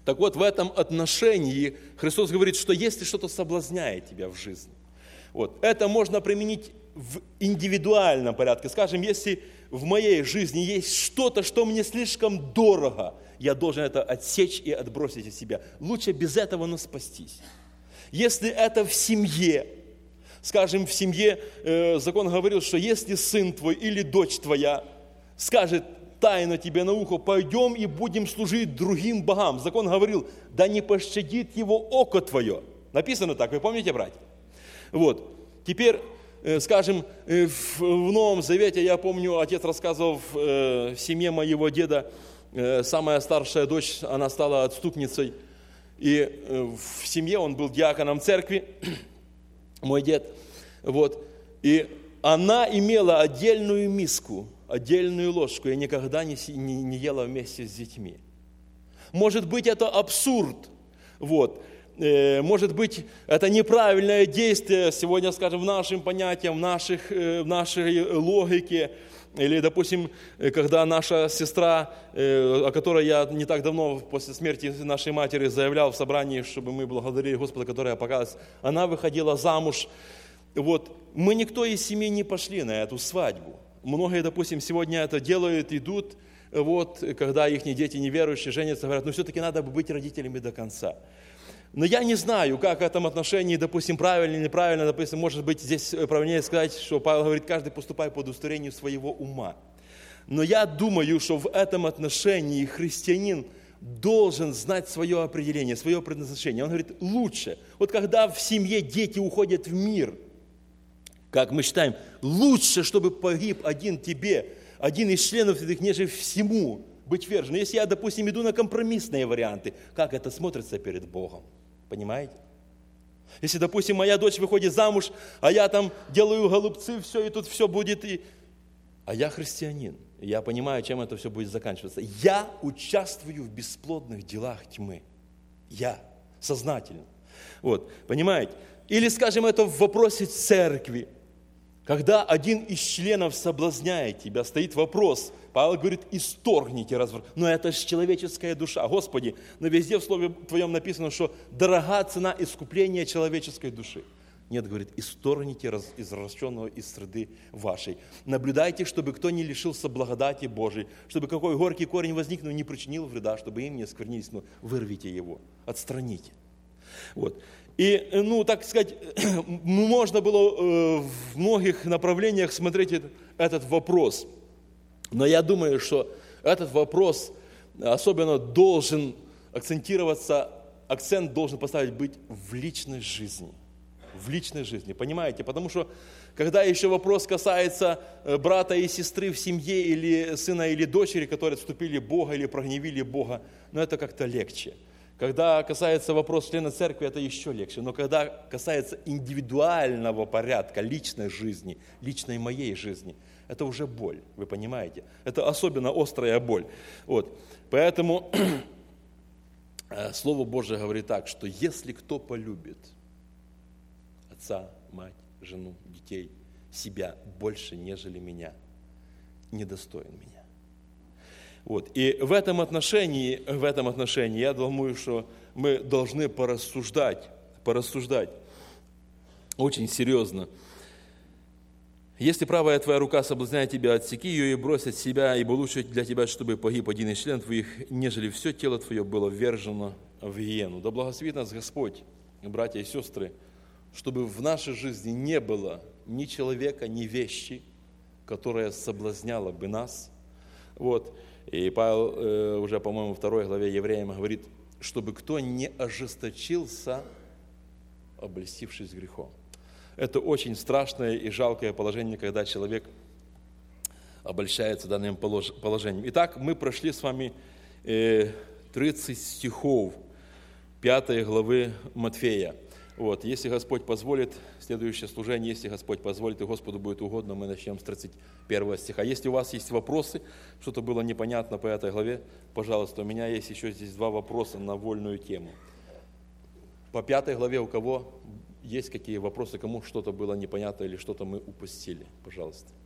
Так вот, в этом отношении Христос говорит, что если что-то соблазняет тебя в жизни, вот, это можно применить в индивидуальном порядке. Скажем, если в моей жизни есть что-то, что мне слишком дорого, я должен это отсечь и отбросить от себя. Лучше без этого, но спастись. Если это в семье, скажем, в семье закон говорил, что если сын твой или дочь твоя скажет тайно тебе на ухо, пойдем и будем служить другим богам. Закон говорил, да не пощадит его око твое. Написано так, вы помните, братья? Вот. Теперь, скажем, в Новом Завете, я помню, отец рассказывал в семье моего деда, самая старшая дочь, она стала отступницей. И в семье он был диаконом церкви, мой дед. Вот. И она имела отдельную миску, отдельную ложку, и никогда не ела вместе с детьми. Может быть, это абсурд. Вот. Может быть, это неправильное действие сегодня, скажем, в нашем понятии, в нашей логике. Или, допустим, когда наша сестра, о которой я не так давно после смерти нашей матери заявлял в собрании, чтобы мы благодарили Господа, которая покаялась, она выходила замуж. Вот. Мы никто из семьи не пошли на эту свадьбу. Многие, допустим, сегодня это делают, идут, вот, когда их дети неверующие женятся, говорят, все-таки надо быть родителями до конца. Но я не знаю, как в этом отношении, допустим, правильно или неправильно, допустим, может быть, здесь правильнее сказать, что Павел говорит, каждый поступает по удостоверению своего ума. Но я думаю, что в этом отношении христианин должен знать свое определение, свое предназначение. Он говорит, лучше. Вот когда в семье дети уходят в мир, как мы считаем, лучше, чтобы погиб один из членов этих, нежели всему быть вержен. Если я, допустим, иду на компромиссные варианты, как это смотрится перед Богом? Понимаете? Если, допустим, моя дочь выходит замуж, а я там делаю голубцы, все, и тут все будет. А я христианин. И я понимаю, чем это все будет заканчиваться. Я участвую в бесплодных делах тьмы. Я. Сознательно. Вот. Понимаете? Или, скажем, это в вопросе церкви. Когда один из членов соблазняет тебя, стоит вопрос, Павел говорит, исторгните разврат. Но это же человеческая душа. Господи, но везде в Слове Твоем написано, что дорога цена искупления человеческой души. Нет, говорит, исторгните извращенного из среды вашей. Наблюдайте, чтобы кто не лишился благодати Божией, чтобы какой горький корень возник, но не причинил вреда, чтобы им не осквернились, но вырвите его, отстраните. Вот. И, так сказать, можно было в многих направлениях смотреть этот вопрос. Но я думаю, что этот вопрос особенно должен акцентироваться, акцент должен поставить быть в личной жизни. В личной жизни, понимаете? Потому что, когда еще вопрос касается брата и сестры в семье, или сына или дочери, которые отступили Бога или прогневили Бога, это как-то легче. Когда касается вопроса члена церкви, это еще легче. Но когда касается индивидуального порядка, личной жизни, личной моей жизни, это уже боль, вы понимаете? Это особенно острая боль. Вот. Поэтому Слово Божие говорит так, что если кто полюбит отца, мать, жену, детей, себя больше, нежели меня, недостоин меня. Вот. И в этом отношении, я думаю, что мы должны порассуждать очень серьезно. Если правая твоя рука соблазняет тебя, отсеки ее и брось от себя, ибо лучше для тебя, чтобы погиб один из членов твоих, нежели все тело твое было ввержено в гиену. Да благословит нас Господь, братья и сестры, чтобы в нашей жизни не было ни человека, ни вещи, которая соблазняла бы нас. Вот. И Павел уже, по-моему, во 2 главе Евреям говорит, чтобы кто не ожесточился, облестившись грехом. Это очень страшное и жалкое положение, когда человек обольщается данным положением. Итак, мы прошли с вами 30 стихов 5 главы Матфея. Вот. Если Господь позволит, следующее служение, если Господь позволит и Господу будет угодно, мы начнем с 31 стиха. Если у вас есть вопросы, что-то было непонятно по этой главе, пожалуйста, у меня есть еще здесь 2 вопроса на вольную тему. По 5 главе у кого есть какие вопросы, кому что-то было непонятно или что-то мы упустили? Пожалуйста.